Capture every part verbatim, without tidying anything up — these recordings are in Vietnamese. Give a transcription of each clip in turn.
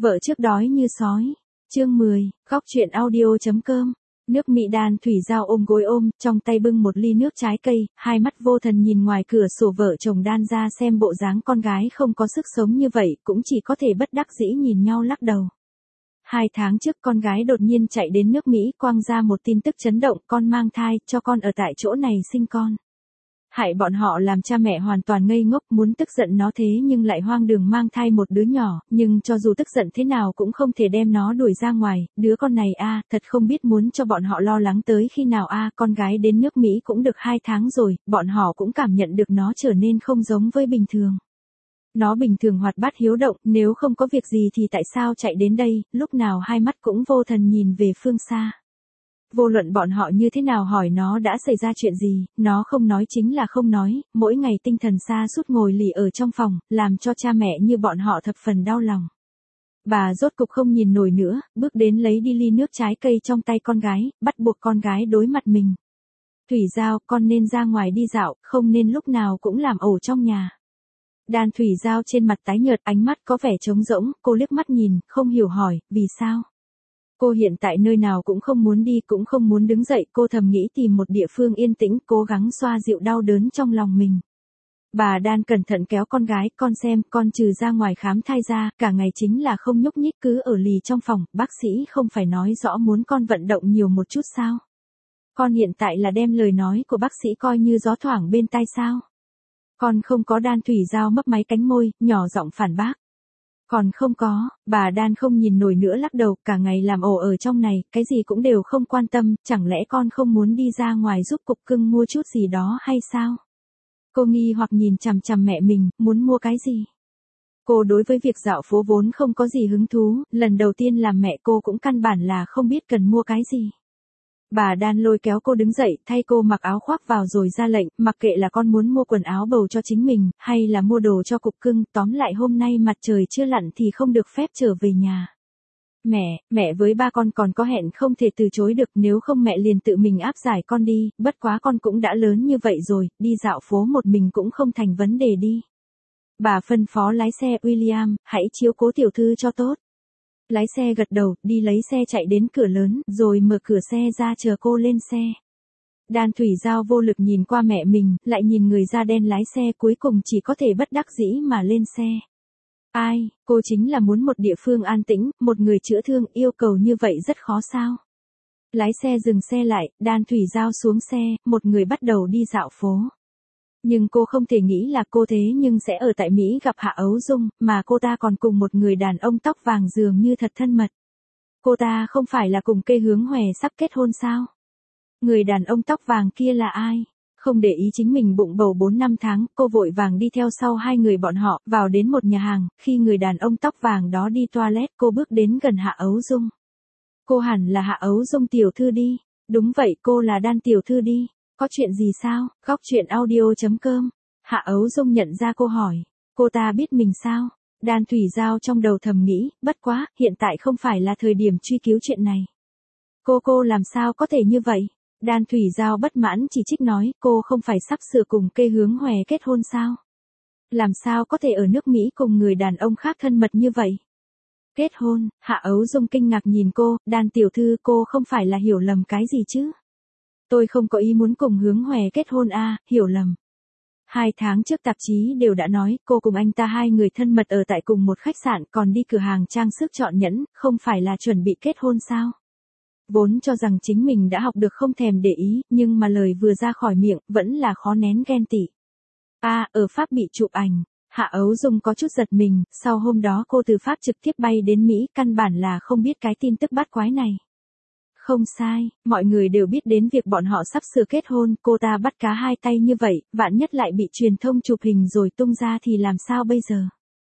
Vợ trước đói như sói. Chương mười, góc truyện audio.com. Nước Mỹ Đan Thủy Giao ôm gối ôm, trong tay bưng một ly nước trái cây, hai mắt vô thần nhìn ngoài cửa sổ vợ chồng Đan ra xem bộ dáng con gái không có sức sống như vậy, cũng chỉ có thể bất đắc dĩ nhìn nhau lắc đầu. Hai tháng trước con gái đột nhiên chạy đến nước Mỹ quăng ra một tin tức chấn động, con mang thai, cho con ở tại chỗ này sinh con. Hại bọn họ làm cha mẹ hoàn toàn ngây ngốc, muốn tức giận nó thế nhưng lại hoang đường mang thai một đứa nhỏ, nhưng cho dù tức giận thế nào cũng không thể đem nó đuổi ra ngoài, đứa con này a, thật không biết muốn cho bọn họ lo lắng tới khi nào a, con gái đến nước Mỹ cũng được hai tháng rồi, bọn họ cũng cảm nhận được nó trở nên không giống với bình thường. Nó bình thường hoạt bát hiếu động, nếu không có việc gì thì tại sao chạy đến đây, lúc nào hai mắt cũng vô thần nhìn về phương xa. Vô luận bọn họ như thế nào hỏi nó đã xảy ra chuyện gì, nó không nói chính là không nói, mỗi ngày tinh thần sa sút ngồi lì ở trong phòng, làm cho cha mẹ như bọn họ thập phần đau lòng. Bà rốt cục không nhìn nổi nữa, bước đến lấy đi ly nước trái cây trong tay con gái, bắt buộc con gái đối mặt mình. Thủy Giao, con nên ra ngoài đi dạo, không nên lúc nào cũng làm ẩu trong nhà. Đan Thủy Giao trên mặt tái nhợt, ánh mắt có vẻ trống rỗng, cô liếc mắt nhìn, không hiểu hỏi, vì sao? Cô hiện tại nơi nào cũng không muốn đi, cũng không muốn đứng dậy, cô thầm nghĩ tìm một địa phương yên tĩnh, cố gắng xoa dịu đau đớn trong lòng mình. Bà Đan cẩn thận kéo con gái, con xem, con trừ ra ngoài khám thai ra, cả ngày chính là không nhúc nhích cứ ở lì trong phòng, bác sĩ không phải nói rõ muốn con vận động nhiều một chút sao? Con hiện tại là đem lời nói của bác sĩ coi như gió thoảng bên tai sao? Con không có. Đan Thủy Giao mấp máy cánh môi, nhỏ giọng phản bác. Còn không có, bà Đan không nhìn nổi nữa lắc đầu, cả ngày làm ổ ở trong này, cái gì cũng đều không quan tâm, chẳng lẽ con không muốn đi ra ngoài giúp cục cưng mua chút gì đó hay sao? Cô nghi hoặc nhìn chằm chằm mẹ mình, muốn mua cái gì? Cô đối với việc dạo phố vốn không có gì hứng thú, lần đầu tiên làm mẹ cô cũng căn bản là không biết cần mua cái gì. Bà Đan lôi kéo cô đứng dậy, thay cô mặc áo khoác vào rồi ra lệnh, mặc kệ là con muốn mua quần áo bầu cho chính mình, hay là mua đồ cho cục cưng, tóm lại hôm nay mặt trời chưa lặn thì không được phép trở về nhà. Mẹ, mẹ với ba con còn có hẹn không thể từ chối được, nếu không mẹ liền tự mình áp giải con đi, bất quá con cũng đã lớn như vậy rồi, đi dạo phố một mình cũng không thành vấn đề đi. Bà phân phó lái xe William, hãy chiếu cố tiểu thư cho tốt. Lái xe gật đầu, đi lấy xe chạy đến cửa lớn, rồi mở cửa xe ra chờ cô lên xe. Đan Thủy Giao vô lực nhìn qua mẹ mình, lại nhìn người da đen lái xe, cuối cùng chỉ có thể bất đắc dĩ mà lên xe. Ai, cô chính là muốn một địa phương an tĩnh, một người chữa thương, yêu cầu như vậy rất khó sao? Lái xe dừng xe lại, Đan Thủy Giao xuống xe, một người bắt đầu đi dạo phố. Nhưng cô không thể nghĩ là cô thế nhưng sẽ ở tại Mỹ gặp Hạ Ấu Dung, mà cô ta còn cùng một người đàn ông tóc vàng dường như thật thân mật. Cô ta không phải là cùng Kê Hướng Hòe sắp kết hôn sao? Người đàn ông tóc vàng kia là ai? Không để ý chính mình bụng bầu bốn năm tháng, cô vội vàng đi theo sau hai người bọn họ, vào đến một nhà hàng, khi người đàn ông tóc vàng đó đi toilet, cô bước đến gần Hạ Ấu Dung. Cô hẳn là Hạ Ấu Dung tiểu thư đi. Đúng vậy, cô là Đan tiểu thư đi. Có chuyện gì sao? Góc truyện audio.com. Hạ Ấu Dung nhận ra cô hỏi. Cô ta biết mình sao? Đan Thủy Giao trong đầu thầm nghĩ, bất quá, hiện tại không phải là thời điểm truy cứu chuyện này. Cô cô làm sao có thể như vậy? Đan Thủy Giao bất mãn chỉ trích nói, cô không phải sắp sửa cùng Kê Hướng Hòe kết hôn sao? Làm sao có thể ở nước Mỹ cùng người đàn ông khác thân mật như vậy? Kết hôn? Hạ Ấu Dung kinh ngạc nhìn cô, Đan tiểu thư, cô không phải là hiểu lầm cái gì chứ? Tôi không có ý muốn cùng Hướng Hòe kết hôn a, à, hiểu lầm. Hai tháng trước tạp chí đều đã nói, cô cùng anh ta hai người thân mật ở tại cùng một khách sạn, còn đi cửa hàng trang sức chọn nhẫn, không phải là chuẩn bị kết hôn sao? Vốn cho rằng chính mình đã học được không thèm để ý, nhưng mà lời vừa ra khỏi miệng, vẫn là khó nén ghen tị. A, à, ở Pháp bị chụp ảnh. Hạ Ấu Dung có chút giật mình, sau hôm đó cô từ Pháp trực tiếp bay đến Mỹ, căn bản là không biết cái tin tức bắt quái này. Không sai, mọi người đều biết đến việc bọn họ sắp sửa kết hôn, cô ta bắt cá hai tay như vậy, vạn nhất lại bị truyền thông chụp hình rồi tung ra thì làm sao bây giờ?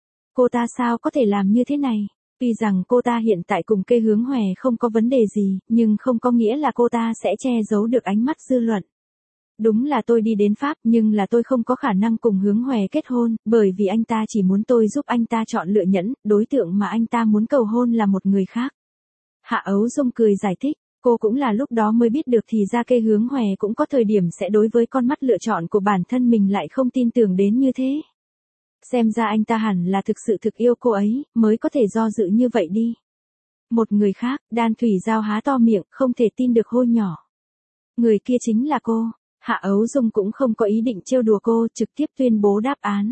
Cô ta sao có thể làm như thế này? Tuy rằng cô ta hiện tại cùng Kê Hướng Hòe không có vấn đề gì, nhưng không có nghĩa là cô ta sẽ che giấu được ánh mắt dư luận. Đúng là tôi đi đến Pháp, nhưng là tôi không có khả năng cùng Hướng Hòe kết hôn, bởi vì anh ta chỉ muốn tôi giúp anh ta chọn lựa nhẫn, đối tượng mà anh ta muốn cầu hôn là một người khác. Hạ Ấu Dung cười giải thích, cô cũng là lúc đó mới biết được thì ra Kê Hướng Hòe cũng có thời điểm sẽ đối với con mắt lựa chọn của bản thân mình lại không tin tưởng đến như thế. Xem ra anh ta hẳn là thực sự thực yêu cô ấy, mới có thể do dự như vậy đi. Một người khác, Đan Thủy Giao há to miệng, không thể tin được hô nhỏ. Người kia chính là cô. Hạ Ấu Dung cũng không có ý định trêu đùa cô, trực tiếp tuyên bố đáp án.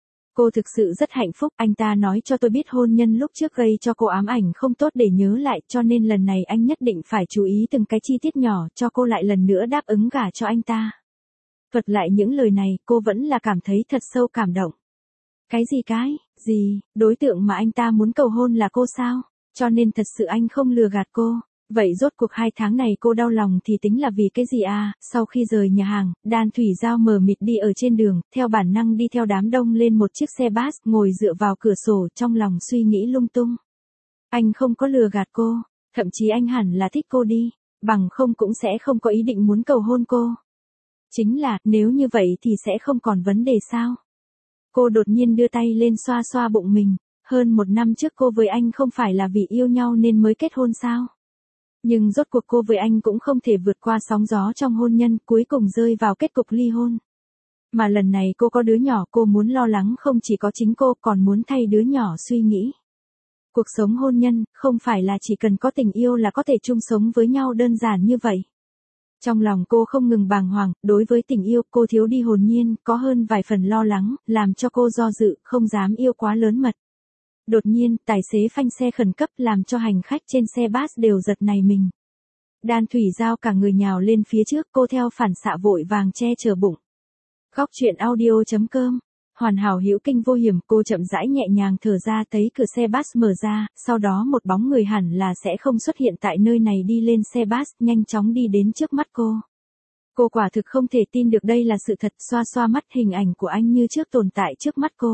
Cô thực sự rất hạnh phúc, anh ta nói cho tôi biết hôn nhân lúc trước gây cho cô ám ảnh không tốt để nhớ lại, cho nên lần này anh nhất định phải chú ý từng cái chi tiết nhỏ, cho cô lại lần nữa đáp ứng gả cho anh ta. Thuật lại những lời này, cô vẫn là cảm thấy thật sâu cảm động. Cái gì cái, gì, đối tượng mà anh ta muốn cầu hôn là cô sao? Cho nên thật sự anh không lừa gạt cô. Vậy rốt cuộc hai tháng này cô đau lòng thì tính là vì cái gì à? Sau khi rời nhà hàng, Đan Thủy Giao mờ mịt đi ở trên đường, theo bản năng đi theo đám đông lên một chiếc xe bus, ngồi dựa vào cửa sổ trong lòng suy nghĩ lung tung. Anh không có lừa gạt cô, thậm chí anh hẳn là thích cô đi, bằng không cũng sẽ không có ý định muốn cầu hôn cô. Chính là, nếu như vậy thì sẽ không còn vấn đề sao? Cô đột nhiên đưa tay lên xoa xoa bụng mình, hơn một năm trước cô với anh không phải là vì yêu nhau nên mới kết hôn sao? Nhưng rốt cuộc cô với anh cũng không thể vượt qua sóng gió trong hôn nhân, cuối cùng rơi vào kết cục ly hôn. Mà lần này cô có đứa nhỏ, cô muốn lo lắng không chỉ có chính cô, còn muốn thay đứa nhỏ suy nghĩ. Cuộc sống hôn nhân, không phải là chỉ cần có tình yêu là có thể chung sống với nhau đơn giản như vậy. Trong lòng cô không ngừng bàng hoàng, đối với tình yêu cô thiếu đi hồn nhiên, có hơn vài phần lo lắng, làm cho cô do dự, không dám yêu quá lớn mật. Đột nhiên, tài xế phanh xe khẩn cấp làm cho hành khách trên xe bus đều giật nảy mình. Đan Thủy Giao cả người nhào lên phía trước, cô theo phản xạ vội vàng che chở bụng. Góc truyện audio chấm com. Hoàn hảo hữu kinh vô hiểm, cô chậm rãi nhẹ nhàng thở ra, thấy cửa xe bus mở ra, sau đó một bóng người hẳn là sẽ không xuất hiện tại nơi này đi lên xe bus, nhanh chóng đi đến trước mắt cô. Cô quả thực không thể tin được đây là sự thật, xoa xoa mắt, hình ảnh của anh như trước tồn tại trước mắt cô.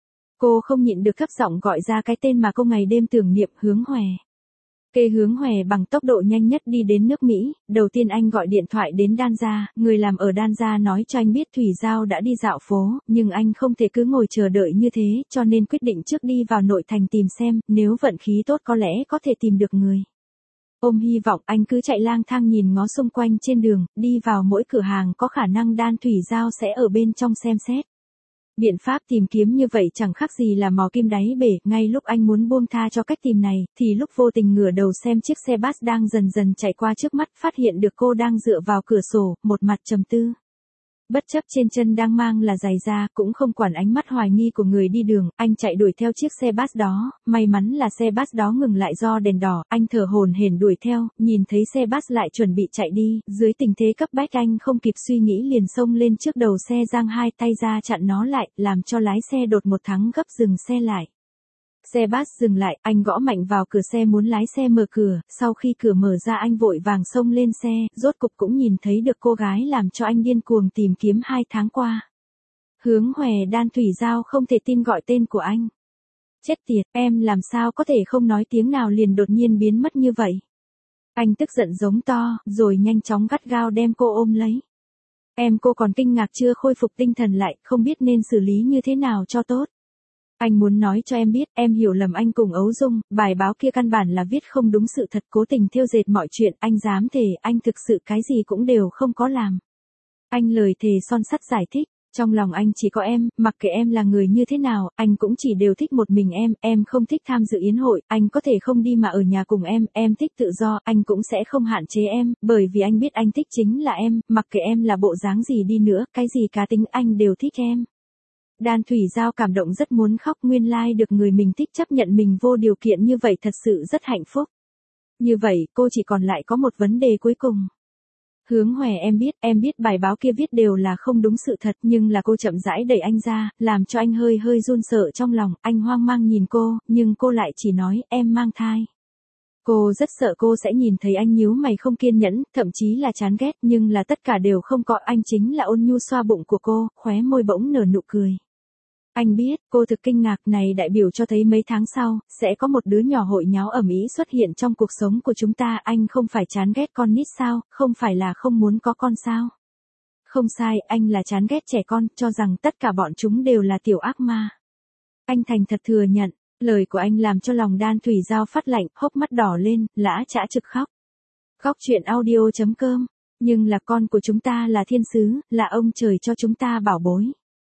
Cô không nhịn được thấp giọng gọi ra cái tên mà cô ngày đêm tưởng niệm, Hướng Hòe. Kê Hướng Hòe bằng tốc độ nhanh nhất đi đến nước Mỹ, đầu tiên anh gọi điện thoại đến Đan Gia, người làm ở Đan Gia nói cho anh biết Thủy Giao đã đi dạo phố, nhưng anh không thể cứ ngồi chờ đợi như thế, cho nên quyết định trước đi vào nội thành tìm xem, nếu vận khí tốt có lẽ có thể tìm được người. Ôm hy vọng, anh cứ chạy lang thang nhìn ngó xung quanh trên đường, đi vào mỗi cửa hàng có khả năng Đan Thủy Giao sẽ ở bên trong xem xét. Biện pháp tìm kiếm như vậy chẳng khác gì là mò kim đáy bể, ngay lúc anh muốn buông tha cho cách tìm này, thì lúc vô tình ngửa đầu xem chiếc xe bus đang dần dần chạy qua trước mắt, phát hiện được cô đang dựa vào cửa sổ, một mặt trầm tư. Bất chấp trên chân đang mang là giày da, cũng không quản ánh mắt hoài nghi của người đi đường, anh chạy đuổi theo chiếc xe bus đó, may mắn là xe bus đó ngừng lại do đèn đỏ, anh thở hổn hển đuổi theo, nhìn thấy xe bus lại chuẩn bị chạy đi, dưới tình thế cấp bách anh không kịp suy nghĩ liền xông lên trước đầu xe, giang hai tay ra chặn nó lại, làm cho lái xe đột một thắng gấp dừng xe lại. Xe bus dừng lại, anh gõ mạnh vào cửa xe muốn lái xe mở cửa, sau khi cửa mở ra anh vội vàng xông lên xe, rốt cục cũng nhìn thấy được cô gái làm cho anh điên cuồng tìm kiếm hai tháng qua. Hướng Hòe. Đan Thủy Giao không thể tin gọi tên của anh. Chết tiệt, em làm sao có thể không nói tiếng nào liền đột nhiên biến mất như vậy. Anh tức giận giống to, rồi nhanh chóng gắt gao đem cô ôm lấy. Em cô còn kinh ngạc chưa khôi phục tinh thần lại, không biết nên xử lý như thế nào cho tốt. Anh muốn nói cho em biết, em hiểu lầm anh cùng Ấu Dung, bài báo kia căn bản là viết không đúng sự thật, cố tình thêu dệt mọi chuyện, anh dám thề, anh thực sự cái gì cũng đều không có làm. Anh lời thề son sắt giải thích, trong lòng anh chỉ có em, mặc kệ em là người như thế nào, anh cũng chỉ đều thích một mình em, em không thích tham dự yến hội, anh có thể không đi mà ở nhà cùng em, em thích tự do, anh cũng sẽ không hạn chế em, bởi vì anh biết anh thích chính là em, mặc kệ em là bộ dáng gì đi nữa, cái gì cá tính anh đều thích em. Đan Thủy Giao cảm động rất muốn khóc, nguyên lai like được người mình thích chấp nhận mình vô điều kiện như vậy thật sự rất hạnh phúc. Như vậy, cô chỉ còn lại có một vấn đề cuối cùng. Hướng Hòe, em biết, em biết bài báo kia viết đều là không đúng sự thật, nhưng là cô chậm rãi đẩy anh ra, làm cho anh hơi hơi run sợ trong lòng, anh hoang mang nhìn cô, nhưng cô lại chỉ nói, em mang thai. Cô rất sợ cô sẽ nhìn thấy anh nhíu mày không kiên nhẫn, thậm chí là chán ghét, nhưng là tất cả đều không có, anh chính là ôn nhu xoa bụng của cô, khóe môi bỗng nở nụ cười. Anh biết, cô thực kinh ngạc, này đại biểu cho thấy mấy tháng sau, sẽ có một đứa nhỏ hội nháo ầm ĩ xuất hiện trong cuộc sống của chúng ta, anh không phải chán ghét con nít sao, không phải là không muốn có con sao. Không sai, anh là chán ghét trẻ con, cho rằng tất cả bọn chúng đều là tiểu ác ma. Anh thành thật thừa nhận, lời của anh làm cho lòng Đan Thủy Giao phát lạnh, hốc mắt đỏ lên, lã chã trực khóc. Góc truyện audio chấm com, nhưng là con của chúng ta là thiên sứ, là ông trời cho chúng ta bảo bối.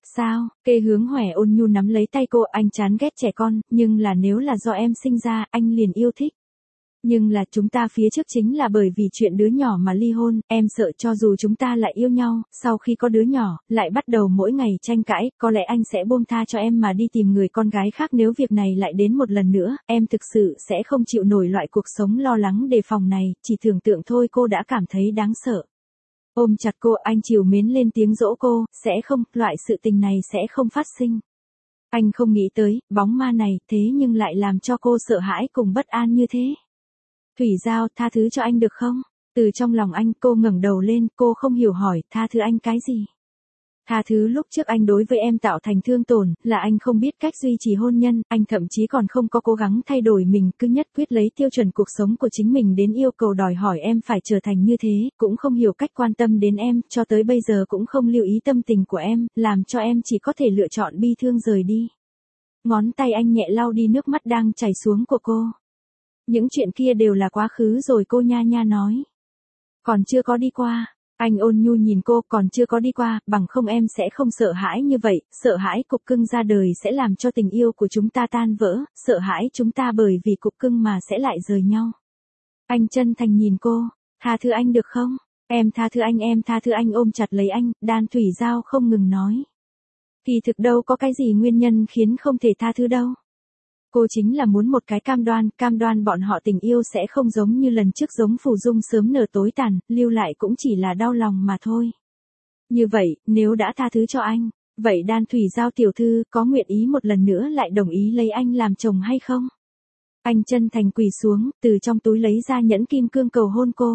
Sao? Kê Hướng Hòe ôn nhu nắm lấy tay cô, anh chán ghét trẻ con, nhưng là nếu là do em sinh ra, anh liền yêu thích. Nhưng là chúng ta phía trước chính là bởi vì chuyện đứa nhỏ mà ly hôn, em sợ cho dù chúng ta lại yêu nhau, sau khi có đứa nhỏ, lại bắt đầu mỗi ngày tranh cãi, có lẽ anh sẽ buông tha cho em mà đi tìm người con gái khác nếu việc này lại đến một lần nữa, em thực sự sẽ không chịu nổi loại cuộc sống lo lắng đề phòng này, chỉ tưởng tượng thôi cô đã cảm thấy đáng sợ. Ôm chặt cô, anh trìu mến lên tiếng dỗ cô, sẽ không, loại sự tình này sẽ không phát sinh. Anh không nghĩ tới, bóng ma này, thế nhưng lại làm cho cô sợ hãi cùng bất an như thế. Thủy Giao, tha thứ cho anh được không? Từ trong lòng anh, cô ngẩng đầu lên, cô không hiểu hỏi, tha thứ anh cái gì? Tha thứ lúc trước anh đối với em tạo thành thương tổn, là anh không biết cách duy trì hôn nhân, anh thậm chí còn không có cố gắng thay đổi mình, cứ nhất quyết lấy tiêu chuẩn cuộc sống của chính mình đến yêu cầu đòi hỏi em phải trở thành như thế, cũng không hiểu cách quan tâm đến em, cho tới bây giờ cũng không lưu ý tâm tình của em, làm cho em chỉ có thể lựa chọn bi thương rời đi. Ngón tay anh nhẹ lau đi nước mắt đang chảy xuống của cô. Những chuyện kia đều là quá khứ rồi, cô nha nha nói. Còn chưa có đi qua. Anh ôn nhu nhìn cô, còn chưa có đi qua, bằng không em sẽ không sợ hãi như vậy, sợ hãi cục cưng ra đời sẽ làm cho tình yêu của chúng ta tan vỡ, sợ hãi chúng ta bởi vì cục cưng mà sẽ lại rời nhau. Anh chân thành nhìn cô, tha thứ anh được không? Em tha thứ anh, em tha thứ anh, ôm chặt lấy anh, Đan Thủy Giao không ngừng nói. Kỳ thực đâu có cái gì nguyên nhân khiến không thể tha thứ đâu. Cô chính là muốn một cái cam đoan, cam đoan bọn họ tình yêu sẽ không giống như lần trước giống phù dung sớm nở tối tàn, lưu lại cũng chỉ là đau lòng mà thôi. Như vậy, nếu đã tha thứ cho anh, vậy Đan Thủy Giao tiểu thư có nguyện ý một lần nữa lại đồng ý lấy anh làm chồng hay không? Anh chân thành quỳ xuống, từ trong túi lấy ra nhẫn kim cương cầu hôn cô.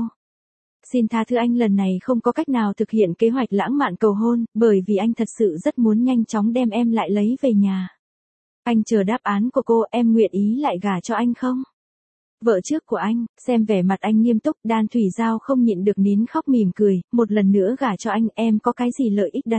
Xin tha thứ anh lần này không có cách nào thực hiện kế hoạch lãng mạn cầu hôn, bởi vì anh thật sự rất muốn nhanh chóng đem em lại lấy về nhà. Anh chờ đáp án của cô, em nguyện ý lại gả cho anh không? Vợ trước của anh, xem vẻ mặt anh nghiêm túc, Đan Thủy Giao không nhịn được nín khóc mỉm cười, một lần nữa gả cho anh, em có cái gì lợi ích đây?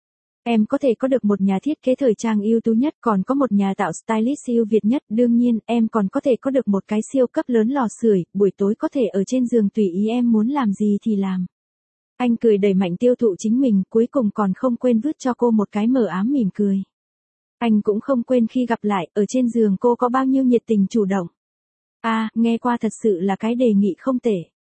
Em có thể có được một nhà thiết kế thời trang ưu tú nhất, còn có một nhà tạo stylist siêu việt nhất, đương nhiên, em còn có thể có được một cái siêu cấp lớn lò sưởi, buổi tối có thể ở trên giường tùy ý em muốn làm gì thì làm. Anh cười đẩy mạnh tiêu thụ chính mình, cuối cùng còn không quên vứt cho cô một cái mờ ám mỉm cười. Anh cũng không quên khi gặp lại, ở trên giường cô có bao nhiêu nhiệt tình chủ động. À, nghe qua thật sự là cái đề nghị không tệ.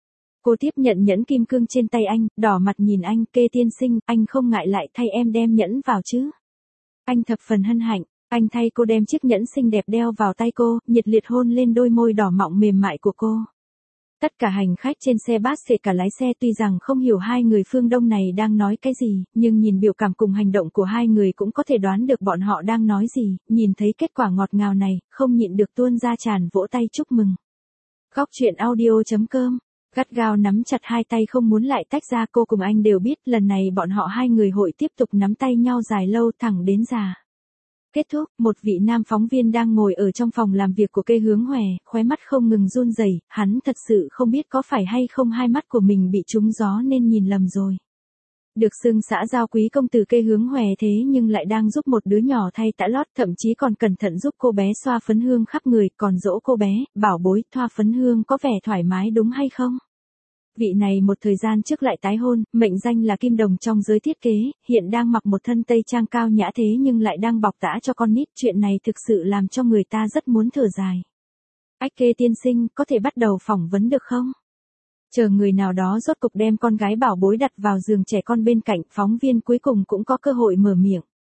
Cô tiếp nhận nhẫn kim cương trên tay anh, đỏ mặt nhìn anh, Kê tiên sinh, anh không ngại lại thay em đem nhẫn vào chứ. Anh thập phần hân hạnh, anh thay cô đem chiếc nhẫn xinh đẹp đeo vào tay cô, nhiệt liệt hôn lên đôi môi đỏ mọng mềm mại của cô. Tất cả hành khách trên xe bus kể cả lái xe tuy rằng không hiểu hai người phương Đông này đang nói cái gì, nhưng nhìn biểu cảm cùng hành động của hai người cũng có thể đoán được bọn họ đang nói gì, nhìn thấy kết quả ngọt ngào này, không nhịn được tuôn ra tràn vỗ tay chúc mừng. Góc truyện audio chấm com, gắt gao nắm chặt hai tay không muốn lại tách ra, cô cùng anh đều biết lần này bọn họ hai người hội tiếp tục nắm tay nhau dài lâu thẳng đến già. Kết thúc, một vị nam phóng viên đang ngồi ở trong phòng làm việc của Kê Hướng Hòe, khóe mắt không ngừng run rẩy, hắn thật sự không biết có phải hay không hai mắt của mình bị trúng gió nên nhìn lầm rồi. Được xưng xã giao quý công tử Kê Hướng Hòe thế nhưng lại đang giúp một đứa nhỏ thay tã lót, thậm chí còn cẩn thận giúp cô bé xoa phấn hương khắp người, còn dỗ cô bé, bảo bối, thoa phấn hương có vẻ thoải mái đúng hay không? Vị này một thời gian trước lại tái hôn, mệnh danh là Kim Đồng trong giới thiết kế, hiện đang mặc một thân tây trang cao nhã thế nhưng lại đang bọc tã cho con nít, chuyện này thực sự làm cho người ta rất muốn thở dài. Ách Kê tiên sinh, có thể bắt đầu phỏng vấn được không? Chờ người nào đó rốt cục đem con gái bảo bối đặt vào giường trẻ con bên cạnh, phóng viên cuối cùng cũng có cơ hội mở miệng.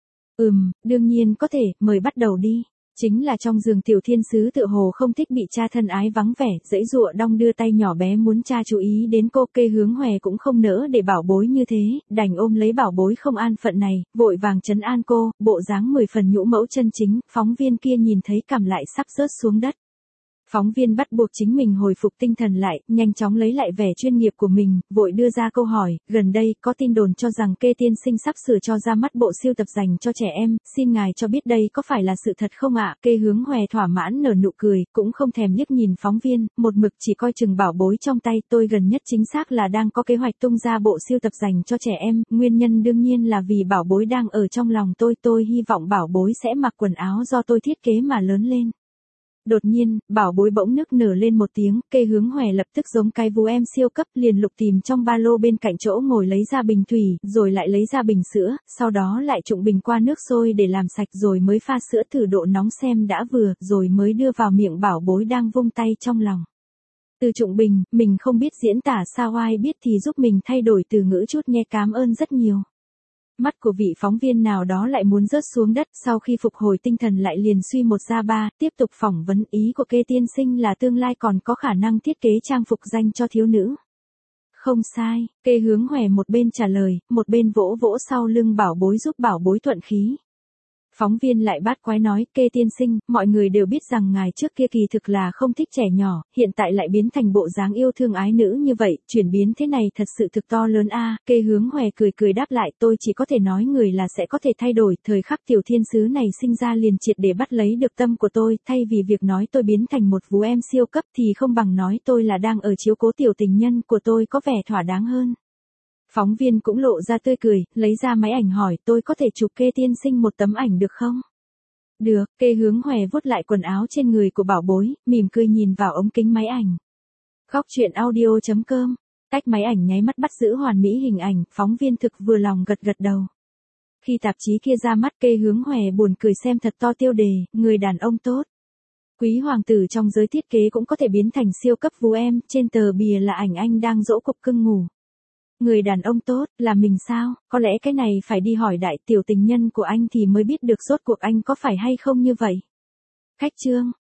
Ừm, đương nhiên có thể, mời bắt đầu đi. Chính là trong giường tiểu thiên sứ tựa hồ không thích bị cha thân ái vắng vẻ, dãy dụa đong đưa tay nhỏ bé muốn cha chú ý đến cô. Kê Hướng Hòe cũng không nỡ để bảo bối như thế, đành ôm lấy bảo bối không an phận này, vội vàng trấn an cô, bộ dáng mười phần nhũ mẫu chân chính, phóng viên kia nhìn thấy cảm lại sắp rớt xuống đất. Phóng viên bắt buộc chính mình hồi phục tinh thần lại, nhanh chóng lấy lại vẻ chuyên nghiệp của mình, vội đưa ra câu hỏi, gần đây có tin đồn cho rằng Kê tiên sinh sắp sửa cho ra mắt bộ siêu tập dành cho trẻ em, xin ngài cho biết đây có phải là sự thật không ạ? Kê Hướng Hòe thỏa mãn nở nụ cười, cũng không thèm liếc nhìn phóng viên, một mực chỉ coi chừng bảo bối trong tay, tôi gần nhất chính xác là đang có kế hoạch tung ra bộ siêu tập dành cho trẻ em, nguyên nhân đương nhiên là vì bảo bối đang ở trong lòng tôi, tôi hy vọng bảo bối sẽ mặc quần áo do tôi thiết kế mà lớn lên. Đột nhiên, bảo bối bỗng nức nở lên một tiếng, Kê Hướng Hòe lập tức giống cái vú em siêu cấp liền lục tìm trong ba lô bên cạnh chỗ ngồi lấy ra bình thủy, rồi lại lấy ra bình sữa, sau đó lại trụng bình qua nước sôi để làm sạch rồi mới pha sữa thử độ nóng xem đã vừa, rồi mới đưa vào miệng bảo bối đang vung tay trong lòng. Từ trụng bình, mình không biết diễn tả sao ai biết thì giúp mình thay đổi từ ngữ chút nghe cảm ơn rất nhiều. Mắt của vị phóng viên nào đó lại muốn rớt xuống đất, sau khi phục hồi tinh thần lại liền suy một ra ba, tiếp tục phỏng vấn. Ý của Kê tiên sinh là tương lai còn có khả năng thiết kế trang phục dành cho thiếu nữ. Không sai, Kê Hướng Hòe một bên trả lời, một bên vỗ vỗ sau lưng bảo bối giúp bảo bối thuận khí. Phóng viên lại bát quái nói, Kê tiên sinh, mọi người đều biết rằng ngài trước kia kỳ thực là không thích trẻ nhỏ, hiện tại lại biến thành bộ dáng yêu thương ái nữ như vậy, chuyển biến thế này thật sự thực to lớn a. À, Kê Hướng Hòe cười cười đáp lại, tôi chỉ có thể nói người là sẽ có thể thay đổi, thời khắc tiểu thiên sứ này sinh ra liền triệt để bắt lấy được tâm của tôi, thay vì việc nói tôi biến thành một vú em siêu cấp thì không bằng nói tôi là đang ở chiếu cố tiểu tình nhân của tôi có vẻ thỏa đáng hơn. Phóng viên cũng lộ ra tươi cười, lấy ra máy ảnh hỏi tôi có thể chụp Kê tiên sinh một tấm ảnh được không? Được, Kê Hướng Hòe vuốt lại quần áo trên người của bảo bối, mỉm cười nhìn vào ống kính máy ảnh. Góc truyện audio chấm com, tách máy ảnh nháy mắt bắt giữ hoàn mỹ hình ảnh, phóng viên thực vừa lòng gật gật đầu. Khi tạp chí kia ra mắt Kê Hướng Hòe buồn cười xem thật to tiêu đề, người đàn ông tốt. Quý hoàng tử trong giới thiết kế cũng có thể biến thành siêu cấp vú em, trên tờ bìa là ảnh anh đang dỗ cục cưng ngủ. Người đàn ông tốt, là mình sao, có lẽ cái này phải đi hỏi đại tiểu tình nhân của anh thì mới biết được rốt cuộc anh có phải hay không như vậy. Khách trương.